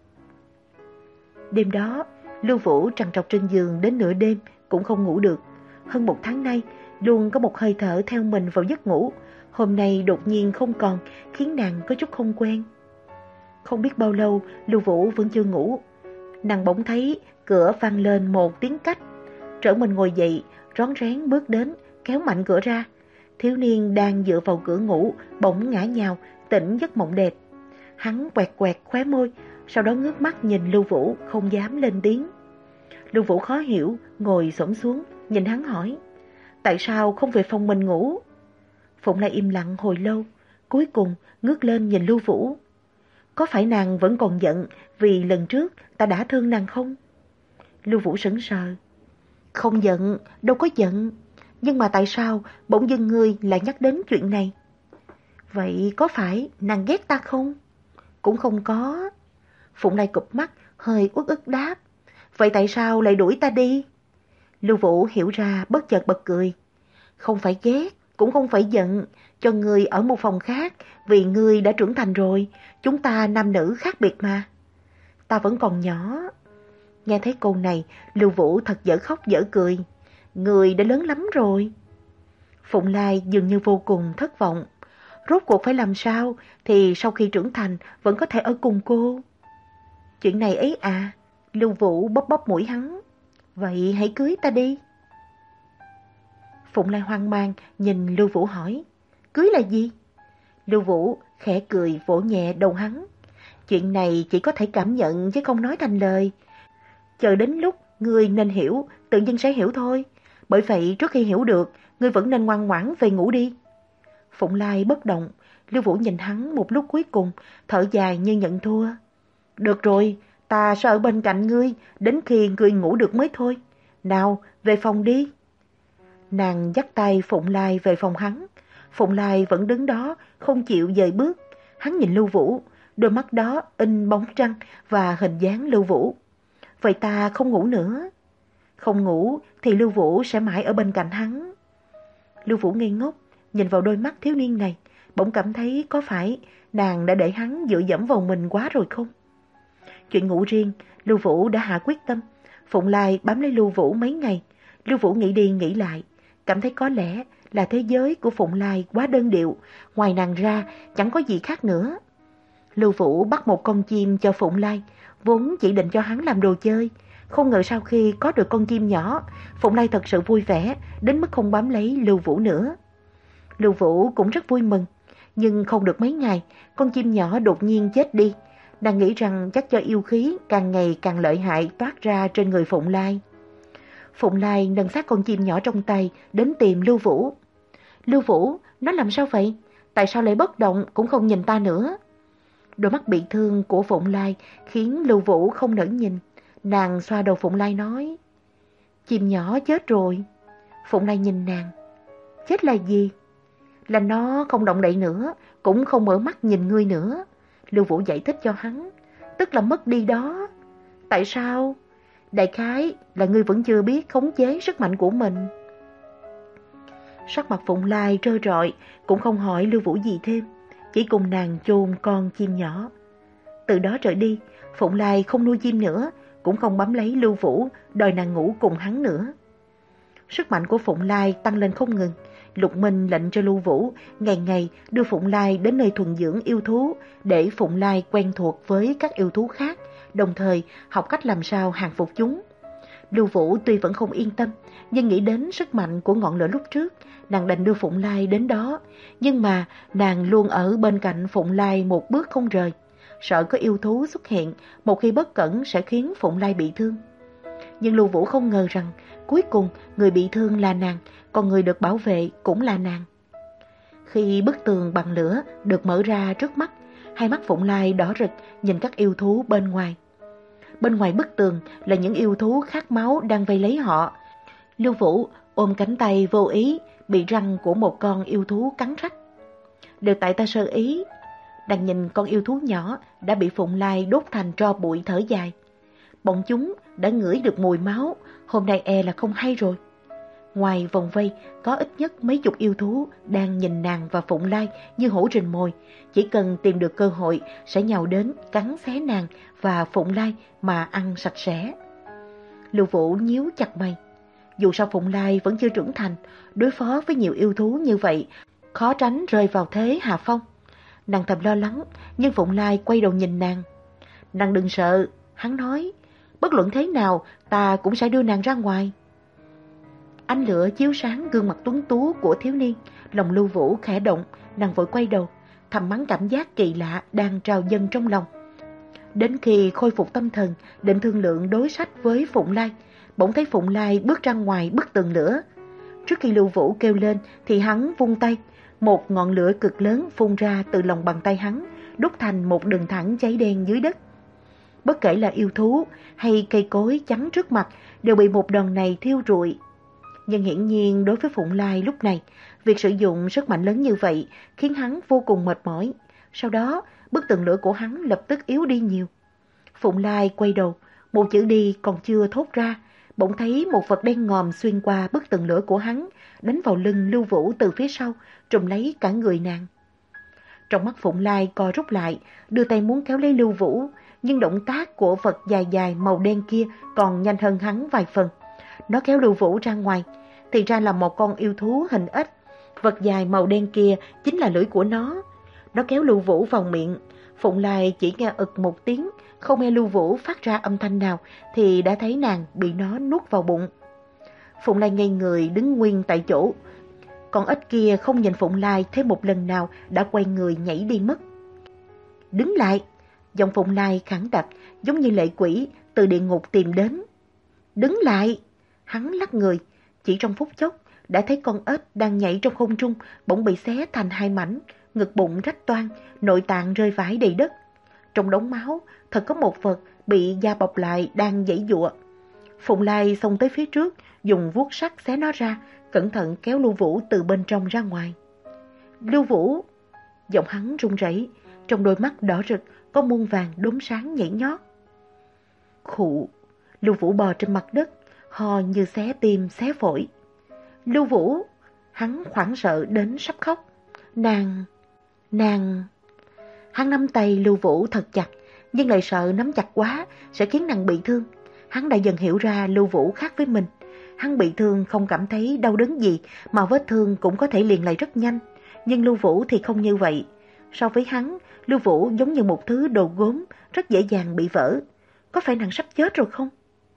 Đêm đó, Lưu Vũ trằn trọc trên giường đến nửa đêm cũng không ngủ được. Hơn một tháng nay, luôn có một hơi thở theo mình vào giấc ngủ. Hôm nay đột nhiên không còn, khiến nàng có chút không quen. Không biết bao lâu, Lưu Vũ vẫn chưa ngủ. Nàng bỗng thấy cửa vang lên một tiếng cách. Trở mình ngồi dậy, rón rén bước đến, kéo mạnh cửa ra. Thiếu niên đang dựa vào cửa ngủ, bỗng ngã nhào, tỉnh giấc mộng đẹp. Hắn quẹt quẹt khóe môi, sau đó ngước mắt nhìn Lưu Vũ, không dám lên tiếng. Lưu Vũ khó hiểu, ngồi xổm xuống, nhìn hắn hỏi, tại sao không về phòng mình ngủ? Phụng Lai im lặng hồi lâu, cuối cùng ngước lên nhìn Lưu Vũ. Có phải nàng vẫn còn giận vì lần trước ta đã thương nàng không? Lưu Vũ sững sờ. Không giận, đâu có giận. Nhưng mà tại sao bỗng dưng ngươi lại nhắc đến chuyện này? Vậy có phải nàng ghét ta không? Cũng không có. Phụng Lai cụp mắt, hơi uất ức đáp. Vậy tại sao lại đuổi ta đi? Lưu Vũ hiểu ra bất chợt bật cười. Không phải ghét, cũng không phải giận, cho ngươi ở một phòng khác, vì ngươi đã trưởng thành rồi, chúng ta nam nữ khác biệt mà. Ta vẫn còn nhỏ. Nghe thấy câu này, Lưu Vũ thật dở khóc dở cười. Ngươi đã lớn lắm rồi. Phụng Lai dường như vô cùng thất vọng. Rốt cuộc phải làm sao thì sau khi trưởng thành vẫn có thể ở cùng cô? Chuyện này ấy à? Lưu Vũ bóp bóp mũi hắn. Vậy hãy cưới ta đi. Phụng Lai hoang mang nhìn Lưu Vũ hỏi, cưới là gì? Lưu Vũ khẽ cười vỗ nhẹ đầu hắn. Chuyện này chỉ có thể cảm nhận chứ không nói thành lời. Chờ đến lúc ngươi nên hiểu, tự nhiên sẽ hiểu thôi. Bởi vậy trước khi hiểu được, ngươi vẫn nên ngoan ngoãn về ngủ đi. Phụng Lai bất động, Lưu Vũ nhìn hắn một lúc cuối cùng, thở dài như nhận thua. Được rồi, ta sẽ ở bên cạnh ngươi, đến khi ngươi ngủ được mới thôi. Nào, về phòng đi. Nàng dắt tay Phụng Lai về phòng hắn. Phụng Lai vẫn đứng đó, không chịu dời bước. Hắn nhìn Lưu Vũ, đôi mắt đó in bóng trăng và hình dáng Lưu Vũ. Vậy ta không ngủ nữa. Không ngủ thì Lưu Vũ sẽ mãi ở bên cạnh hắn. Lưu Vũ ngây ngốc, nhìn vào đôi mắt thiếu niên này, bỗng cảm thấy có phải nàng đã để hắn dựa dẫm vào mình quá rồi không? Chuyện ngủ riêng, Lưu Vũ đã hạ quyết tâm. Phụng Lai bám lấy Lưu Vũ mấy ngày. Lưu Vũ nghĩ đi nghĩ lại, cảm thấy có lẽ là thế giới của Phụng Lai quá đơn điệu, ngoài nàng ra chẳng có gì khác nữa. Lưu Vũ bắt một con chim cho Phụng Lai, vốn chỉ định cho hắn làm đồ chơi. Không ngờ sau khi có được con chim nhỏ, Phụng Lai thật sự vui vẻ, đến mức không bám lấy Lưu Vũ nữa. Lưu Vũ cũng rất vui mừng, nhưng không được mấy ngày, con chim nhỏ đột nhiên chết đi. Nàng nghĩ rằng chắc do yêu khí càng ngày càng lợi hại toát ra trên người Phụng Lai. Phụng Lai nâng xác con chim nhỏ trong tay đến tìm Lưu Vũ. Lưu Vũ, nó làm sao vậy? Tại sao lại bất động cũng không nhìn ta nữa? Đôi mắt bị thương của Phụng Lai khiến Lưu Vũ không nỡ nhìn. Nàng xoa đầu Phụng Lai nói, chim nhỏ chết rồi. Phụng Lai nhìn nàng, chết là gì? Là nó không động đậy nữa, cũng không mở mắt nhìn ngươi nữa. Lưu Vũ giải thích cho hắn, tức là mất đi đó. Tại sao? Đại khái là ngươi vẫn chưa biết khống chế sức mạnh của mình. Sắc mặt Phụng Lai trơ trọi, cũng không hỏi Lưu Vũ gì thêm, chỉ cùng nàng chôn con chim nhỏ. Từ đó trở đi, Phụng Lai không nuôi chim nữa, cũng không bám lấy Lưu Vũ, đòi nàng ngủ cùng hắn nữa. Sức mạnh của Phụng Lai tăng lên không ngừng. Lục Minh lệnh cho Lưu Vũ ngày ngày đưa Phụng Lai đến nơi thuần dưỡng yêu thú, để Phụng Lai quen thuộc với các yêu thú khác, đồng thời học cách làm sao hàng phục chúng. Lưu Vũ tuy vẫn không yên tâm, nhưng nghĩ đến sức mạnh của ngọn lửa lúc trước, nàng đành đưa Phụng Lai đến đó. Nhưng mà nàng luôn ở bên cạnh Phụng Lai một bước không rời, sợ có yêu thú xuất hiện, một khi bất cẩn sẽ khiến Phụng Lai bị thương. Nhưng Lưu Vũ không ngờ rằng cuối cùng người bị thương là nàng, còn người được bảo vệ cũng là nàng. Khi bức tường bằng lửa được mở ra trước mắt, hai mắt Phụng Lai đỏ rực nhìn các yêu thú bên ngoài. Bên ngoài bức tường là những yêu thú khát máu đang vây lấy họ. Lưu Vũ ôm cánh tay vô ý, bị răng của một con yêu thú cắn rách. Đều tại ta sơ ý. Đang nhìn con yêu thú nhỏ đã bị Phụng Lai đốt thành tro bụi thở dài. Bọn chúng đã ngửi được mùi máu, hôm nay e là không hay rồi. Ngoài vòng vây có ít nhất mấy chục yêu thú đang nhìn nàng và Phụng Lai như hổ rình mồi, chỉ cần tìm được cơ hội sẽ nhào đến cắn xé nàng và Phụng Lai mà ăn sạch sẽ. Lưu Vũ nhíu chặt mày. Dù sao Phụng Lai vẫn chưa trưởng thành, đối phó với nhiều yêu thú như vậy khó tránh rơi vào thế hạ phong. Nàng thầm lo lắng, nhưng Phụng Lai quay đầu nhìn nàng. Nàng đừng sợ, hắn nói, bất luận thế nào ta cũng sẽ đưa nàng ra ngoài. Ánh lửa chiếu sáng gương mặt tuấn tú của thiếu niên, lòng Lưu Vũ khẽ động, nàng vội quay đầu, thầm mắng cảm giác kỳ lạ đang trào dâng trong lòng. Đến khi khôi phục tâm thần, định thương lượng đối sách với Phụng Lai, bỗng thấy Phụng Lai bước ra ngoài bức tường lửa. Trước khi Lưu Vũ kêu lên thì hắn vung tay, một ngọn lửa cực lớn phun ra từ lòng bàn tay hắn, đúc thành một đường thẳng cháy đen dưới đất. Bất kể là yêu thú hay cây cối chắn trước mặt đều bị một đòn này thiêu rụi. Nhưng hiển nhiên đối với Phụng Lai lúc này, việc sử dụng sức mạnh lớn như vậy khiến hắn vô cùng mệt mỏi. Sau đó, bức tường lửa của hắn lập tức yếu đi nhiều. Phụng Lai quay đầu, một chữ đi còn chưa thốt ra, bỗng thấy một vật đen ngòm xuyên qua bức tường lửa của hắn, đánh vào lưng Lưu Vũ từ phía sau, trùm lấy cả người nàng. Trong mắt Phụng Lai co rút lại, đưa tay muốn kéo lấy Lưu Vũ, nhưng động tác của vật dài dài màu đen kia còn nhanh hơn hắn vài phần. Nó kéo Lưu Vũ ra ngoài, thì ra là một con yêu thú hình ếch. Vật dài màu đen kia chính là lưỡi của nó. Nó kéo Lưu Vũ vào miệng. Phụng Lai chỉ nghe ực một tiếng, không nghe Lưu Vũ phát ra âm thanh nào thì đã thấy nàng bị nó nuốt vào bụng. Phụng Lai ngây người đứng nguyên tại chỗ. Con ếch kia không nhìn Phụng Lai thêm một lần nào, đã quay người nhảy đi mất. Đứng lại! Giọng Phụng Lai khẳng đặc, giống như lệ quỷ từ địa ngục tìm đến. Đứng lại! Hắn lắc người, chỉ trong phút chốc đã thấy con ếch đang nhảy trong không trung bỗng bị xé thành hai mảnh, ngực bụng rách toang, nội tạng rơi vãi đầy đất. Trong đống máu thật có một vật bị da bọc lại đang giãy giụa. Phụng Lai xông tới phía trước, dùng vuốt sắt xé nó ra, cẩn thận kéo Lưu Vũ từ bên trong ra ngoài. Lưu Vũ! Giọng hắn run rẩy, trong đôi mắt đỏ rực có muôn vàng đốm sáng nhảy nhót. Khụ! Lưu Vũ bò trên mặt đất, ho như xé tim xé phổi. Lưu Vũ! Hắn hoảng sợ đến sắp khóc. Nàng! Nàng! Hắn nắm tay Lưu Vũ thật chặt, nhưng lại sợ nắm chặt quá sẽ khiến nàng bị thương. Hắn đã dần hiểu ra Lưu Vũ khác với mình. Hắn bị thương không cảm thấy đau đớn gì, mà vết thương cũng có thể liền lại rất nhanh. Nhưng Lưu Vũ thì không như vậy. So với hắn, Lưu Vũ giống như một thứ đồ gốm, rất dễ dàng bị vỡ. Có phải nàng sắp chết rồi không?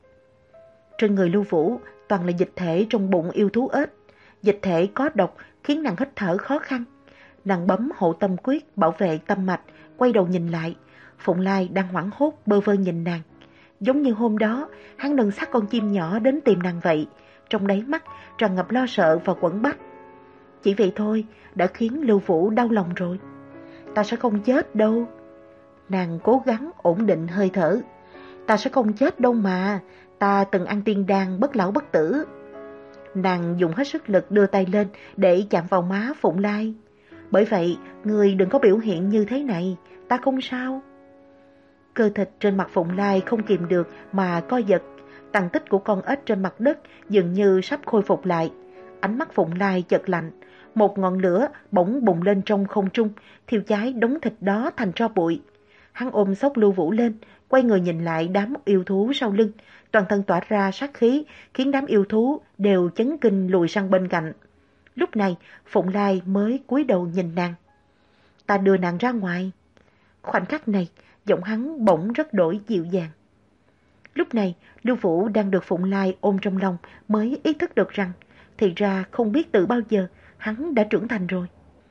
Trên người Lưu Vũ toàn là dịch thể trong bụng yêu thú ếch. Dịch thể có độc khiến nàng hít thở khó khăn. Nàng bấm hộ tâm quyết bảo vệ tâm mạch, quay đầu nhìn lại. Phụng Lai đang hoảng hốt bơ vơ nhìn nàng. Giống như hôm đó, hắn nâng xác con chim nhỏ đến tìm nàng vậy. Trong đáy mắt tràn ngập lo sợ và quẫn bách. Chỉ vậy thôi đã khiến Lưu Vũ đau lòng rồi. Ta sẽ không chết đâu. Nàng cố gắng ổn định hơi thở. Ta sẽ không chết đâu mà. Ta từng ăn tiên đan bất lão bất tử. Nàng dùng hết sức lực đưa tay lên để chạm vào má Phụng Lai. Bởi vậy, người đừng có biểu hiện như thế này. Ta không sao. Cơ thịt trên mặt Phụng Lai không kìm được mà co giật. Tàn tích của con ếch trên mặt đất dường như sắp khôi phục lại. Ánh mắt Phụng Lai chợt lạnh. Một ngọn lửa bỗng bùng lên trong không trung, thiêu cháy đống thịt đó thành tro bụi. Hắn ôm xốc Lưu Vũ lên, quay người nhìn lại đám yêu thú sau lưng. Toàn thân tỏa ra sát khí, khiến đám yêu thú đều chấn kinh lùi sang bên cạnh. Lúc này, Phụng Lai mới cúi đầu nhìn nàng. Ta đưa nàng ra ngoài. Khoảnh khắc này, giọng hắn bỗng rất đổi dịu dàng. Lúc này, Lưu Vũ đang được Phụng Lai ôm trong lòng mới ý thức được rằng, thì ra không biết từ bao giờ hắn đã trưởng thành rồi.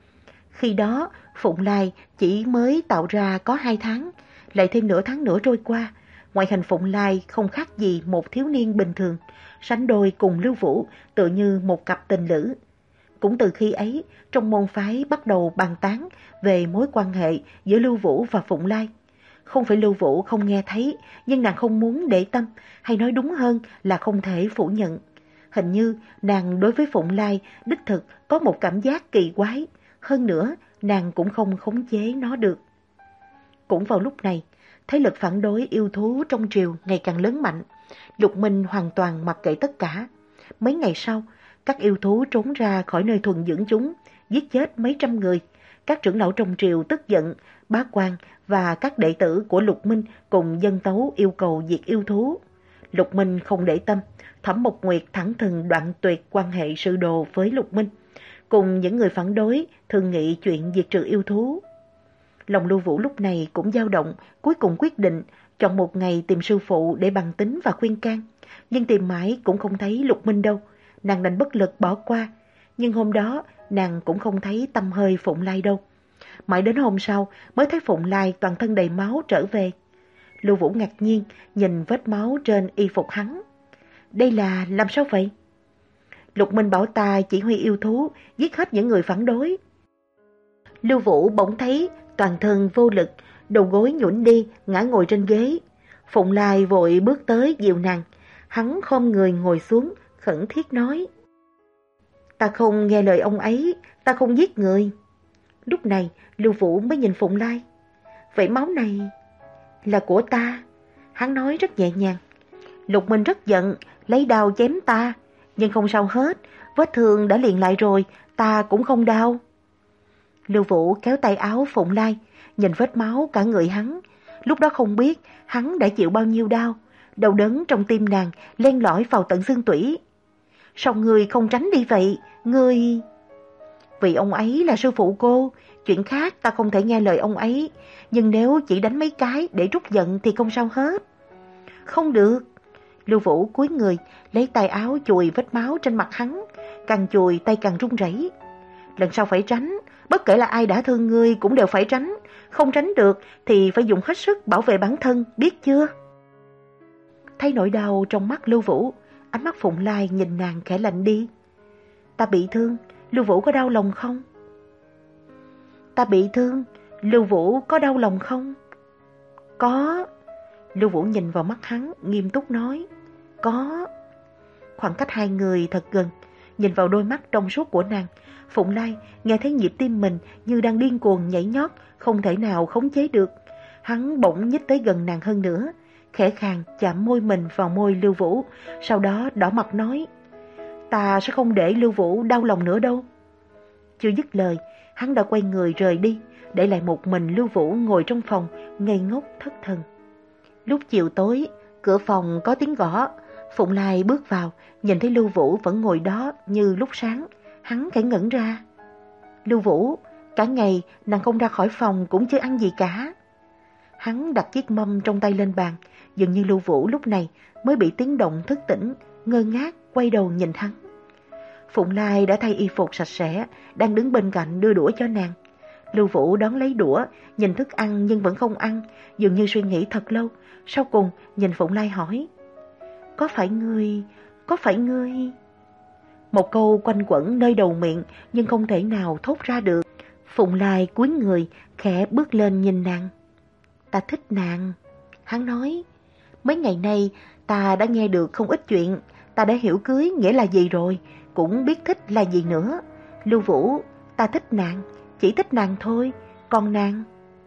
Khi đó, Phụng Lai chỉ mới tạo ra có hai tháng, lại thêm nửa tháng nữa trôi qua. Ngoại hình Phụng Lai không khác gì một thiếu niên bình thường, sánh đôi cùng Lưu Vũ tựa như một cặp tình lữ. Cũng từ khi ấy, trong môn phái bắt đầu bàn tán về mối quan hệ giữa Lưu Vũ và Phụng Lai. Không phải Lưu Vũ không nghe thấy, nhưng nàng không muốn để tâm, hay nói đúng hơn là không thể phủ nhận. Hình như nàng đối với Phụng Lai đích thực có một cảm giác kỳ quái, hơn nữa nàng cũng không khống chế nó được. Cũng vào lúc này, thế lực phản đối yêu thú trong triều ngày càng lớn mạnh. Lục Minh hoàn toàn mặc kệ tất cả. Mấy ngày sau, các yêu thú trốn ra khỏi nơi thuần dưỡng chúng, giết chết mấy trăm người. Các trưởng lão trong triều tức giận, bá quan và các đệ tử của Lục Minh cùng dân tấu yêu cầu diệt yêu thú. Lục Minh không để tâm, Thẩm Mộc Nguyệt thẳng thừng đoạn tuyệt quan hệ sư đồ với Lục Minh, cùng những người phản đối thương nghị chuyện diệt trừ yêu thú. Lòng Lưu Vũ lúc này cũng dao động, cuối cùng quyết định chọn một ngày tìm sư phụ để bằng tính và khuyên can. Nhưng tìm mãi cũng không thấy Lục Minh đâu, nàng đành bất lực bỏ qua. Nhưng hôm đó nàng cũng không thấy tăm hơi Phụng Lai đâu. Mãi đến hôm sau mới thấy Phụng Lai toàn thân đầy máu trở về. Lưu Vũ ngạc nhiên nhìn vết máu trên y phục hắn. Đây là làm sao vậy? Lục Minh bảo ta chỉ huy yêu thú, giết hết những người phản đối. Lưu Vũ bỗng thấy toàn thân vô lực, đầu gối nhũn đi, ngã ngồi trên ghế. Phụng Lai vội bước tới dìu nàng. Hắn khom người ngồi xuống, khẩn thiết nói. Ta không nghe lời ông ấy, ta không giết người. Lúc này, Lưu Vũ mới nhìn Phụng Lai. Vậy máu này là của ta. Hắn nói rất nhẹ nhàng. Lục Minh rất giận, lấy đao chém ta. Nhưng không sao hết, vết thương đã liền lại rồi, ta cũng không đau. Lưu Vũ kéo tay áo Phụng Lai, nhìn vết máu cả người hắn. Lúc đó không biết hắn đã chịu bao nhiêu đau. Đau đớn trong tim nàng len lỏi vào tận xương tủy. Sao ngươi không tránh đi vậy? Ngươi... Vì ông ấy là sư phụ cô, chuyện khác ta không thể nghe lời ông ấy. Nhưng nếu chỉ đánh mấy cái để trút giận thì không sao hết. Không được. Lưu Vũ cúi người, lấy tay áo chùi vết máu trên mặt hắn. Càng chùi tay càng run rẩy. Lần sau phải tránh, bất kể là ai đã thương ngươi cũng đều phải tránh. Không tránh được thì phải dùng hết sức bảo vệ bản thân, biết chưa? Thấy nỗi đau trong mắt Lưu Vũ, ánh mắt Phụng Lai nhìn nàng khẽ lạnh đi. Ta bị thương, Lưu Vũ có đau lòng không? Ta bị thương, Lưu Vũ có đau lòng không? Có. Lưu Vũ nhìn vào mắt hắn, nghiêm túc nói. có... Khoảng cách hai người thật gần, nhìn vào đôi mắt trong suốt của nàng, Phụng Lai nghe thấy nhịp tim mình như đang điên cuồng nhảy nhót, không thể nào khống chế được. Hắn bỗng nhích tới gần nàng hơn nữa, khẽ khàng chạm môi mình vào môi Lưu Vũ, sau đó đỏ mặt nói: ta sẽ không để Lưu Vũ đau lòng nữa đâu. Chưa dứt lời, hắn đã quay người rời đi, để lại một mình Lưu Vũ ngồi trong phòng, ngây ngốc thất thần. Lúc chiều tối, cửa phòng có tiếng gõ. Phụng Lai bước vào, nhìn thấy Lưu Vũ vẫn ngồi đó như lúc sáng, hắn khẽ ngẩn ra. Lưu Vũ, cả ngày nàng không ra khỏi phòng cũng chưa ăn gì cả. Hắn đặt chiếc mâm trong tay lên bàn, dường như Lưu Vũ lúc này mới bị tiếng động thức tỉnh, ngơ ngác quay đầu nhìn hắn. Phụng Lai đã thay y phục sạch sẽ, đang đứng bên cạnh đưa đũa cho nàng. Lưu Vũ đón lấy đũa, nhìn thức ăn nhưng vẫn không ăn, dường như suy nghĩ thật lâu. Sau cùng nhìn Phụng Lai hỏi: Có phải ngươi, có phải ngươi... Một câu quanh quẩn nơi đầu miệng nhưng không thể nào thốt ra được. Phụng Lai cúi người, khẽ bước lên nhìn nàng. Ta thích nàng. Hắn nói: Mấy ngày nay ta đã nghe được không ít chuyện, ta đã hiểu cưới nghĩa là gì rồi, cũng biết thích là gì nữa. Lưu Vũ, ta thích nàng, chỉ thích nàng thôi, còn nàng...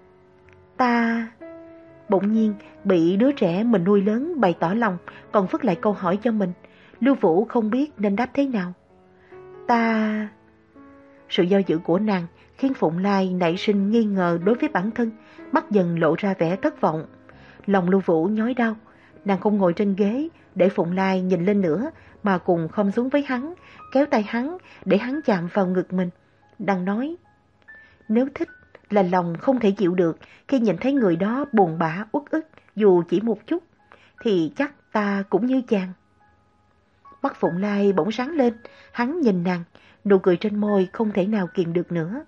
Ta... Bỗng nhiên bị đứa trẻ mình nuôi lớn bày tỏ lòng, còn phức lại câu hỏi cho mình. Lưu Vũ không biết nên đáp thế nào. Ta... Sự do dự của nàng khiến Phụng Lai nảy sinh nghi ngờ đối với bản thân, mắt dần lộ ra vẻ thất vọng. Lòng Lưu Vũ nhói đau, nàng không ngồi trên ghế để Phụng Lai nhìn lên nữa, mà cùng khom xuống với hắn, kéo tay hắn để hắn chạm vào ngực mình. Nàng nói: Nếu thích là lòng không thể chịu được khi nhìn thấy người đó buồn bã uất ức dù chỉ một chút, thì chắc ta cũng như chàng. Mắt Phụng Lai bỗng sáng lên, hắn nhìn nàng, nụ cười trên môi không thể nào kiềm được nữa.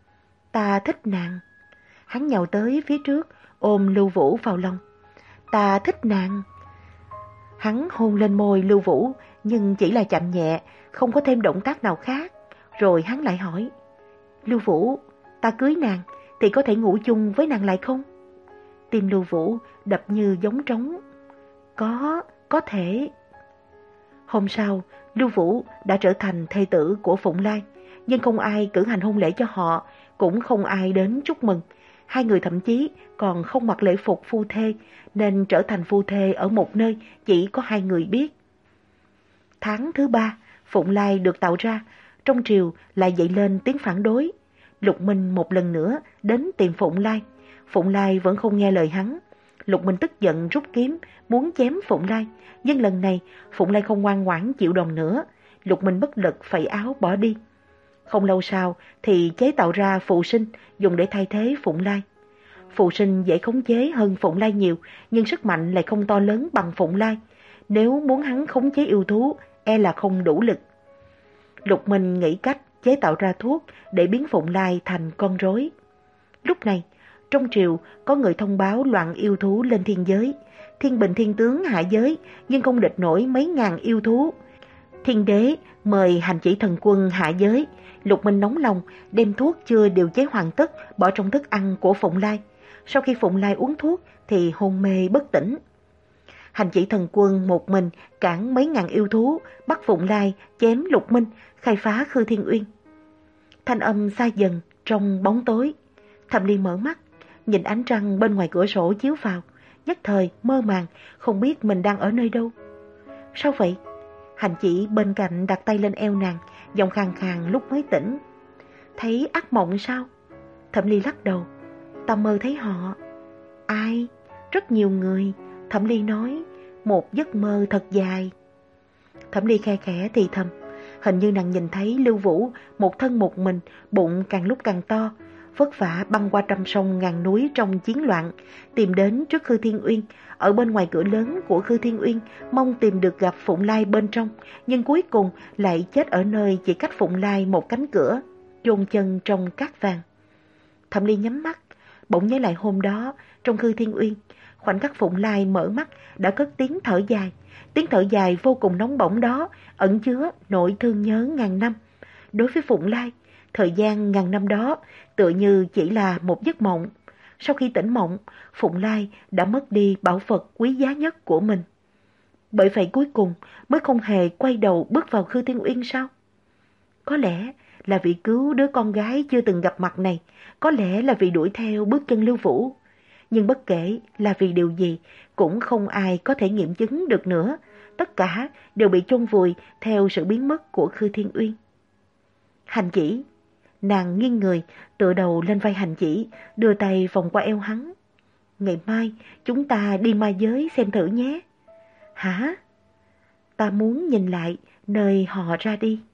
Ta thích nàng. Hắn nhào tới phía trước, ôm Lưu Vũ vào lòng. Ta thích nàng. Hắn hôn lên môi Lưu Vũ, nhưng chỉ là chạm nhẹ, không có thêm động tác nào khác. Rồi hắn lại hỏi: Lưu Vũ, ta cưới nàng thì có thể ngủ chung với nàng lại không? Tim Lưu Vũ đập như giống trống. Có, có thể. Hôm sau, Lưu Vũ đã trở thành thê tử của Phụng Lai, nhưng không ai cử hành hôn lễ cho họ, cũng không ai đến chúc mừng. Hai người thậm chí còn không mặc lễ phục phu thê, nên trở thành phu thê ở một nơi chỉ có hai người biết. Tháng thứ ba, Phụng Lai được tạo ra, trong triều lại dậy lên tiếng phản đối. Lục Minh một lần nữa đến tìm Phụng Lai. Phụng Lai vẫn không nghe lời hắn. Lục Minh tức giận rút kiếm, muốn chém Phụng Lai, nhưng lần này Phụng Lai không ngoan ngoãn chịu đòn nữa. Lục Minh bất lực phẩy áo bỏ đi. Không lâu sau thì chế tạo ra Phụ Sinh dùng để thay thế Phụng Lai. Phụ Sinh dễ khống chế hơn Phụng Lai nhiều, nhưng sức mạnh lại không to lớn bằng Phụng Lai. Nếu muốn hắn khống chế yêu thú, e là không đủ lực. Lục Minh nghĩ cách chế tạo ra thuốc để biến Phụng Lai thành con rối. Lúc này, trong triều có người thông báo loạn yêu thú lên thiên giới. Thiên Bình Thiên Tướng hạ giới, nhưng không địch nổi mấy ngàn yêu thú. Thiên đế mời Hành Chỉ Thần Quân hạ giới. Lục Minh nóng lòng đem thuốc chưa điều chế hoàn tất bỏ trong thức ăn của Phụng Lai. Sau khi Phụng Lai uống thuốc thì hôn mê bất tỉnh. Hành Chỉ Thần Quân một mình cản mấy ngàn yêu thú, bắt Phụng Lai chém Lục Minh, khai phá Khư Thiên Uyên. Thanh âm xa dần trong bóng tối. Thẩm Ly mở mắt, nhìn ánh trăng bên ngoài cửa sổ chiếu vào, nhất thời mơ màng, không biết mình đang ở nơi đâu. Sao vậy? Hành Chỉ bên cạnh đặt tay lên eo nàng, giọng khàn khàn lúc mới tỉnh. Thấy ác mộng sao? Thẩm Ly lắc đầu. Ta mơ thấy họ. Ai? Rất nhiều người. Thẩm Ly nói. Một giấc mơ thật dài. Thẩm Ly khe khẽ thì thầm. Hình như nàng nhìn thấy Lưu Vũ một thân một mình, bụng càng lúc càng to, vất vả băng qua trăm sông ngàn núi trong chiến loạn, tìm đến trước Khư Thiên Uyên. Ở bên ngoài cửa lớn của Khư Thiên Uyên, mong tìm được gặp Phụng Lai bên trong, nhưng cuối cùng lại chết ở nơi chỉ cách Phụng Lai một cánh cửa, chôn chân trong cát vàng. Thẩm Ly nhắm mắt, bỗng nhớ lại hôm đó trong Khư Thiên Uyên, khoảnh khắc Phụng Lai mở mắt đã cất tiếng thở dài. Tiếng thở dài vô cùng nóng bỏng đó ẩn chứa nỗi thương nhớ ngàn năm. Đối với Phụng Lai, thời gian ngàn năm đó tựa như chỉ là một giấc mộng. Sau khi tỉnh mộng, Phụng Lai đã mất đi bảo vật quý giá nhất của mình. Bởi vậy cuối cùng mới không hề quay đầu bước vào Khư Thiên Uyên sao? Có lẽ là vì cứu đứa con gái chưa từng gặp mặt này, có lẽ là vì đuổi theo bước chân Lưu Vũ. Nhưng bất kể là vì điều gì, cũng không ai có thể nghiệm chứng được nữa. Tất cả đều bị chôn vùi theo sự biến mất của Khư Thiên Uyên. Hành Chỉ, nàng nghiêng người, tựa đầu lên vai Hành Chỉ, đưa tay vòng qua eo hắn. Ngày mai chúng ta đi ma giới xem thử nhé. Hả? Ta muốn nhìn lại nơi họ ra đi.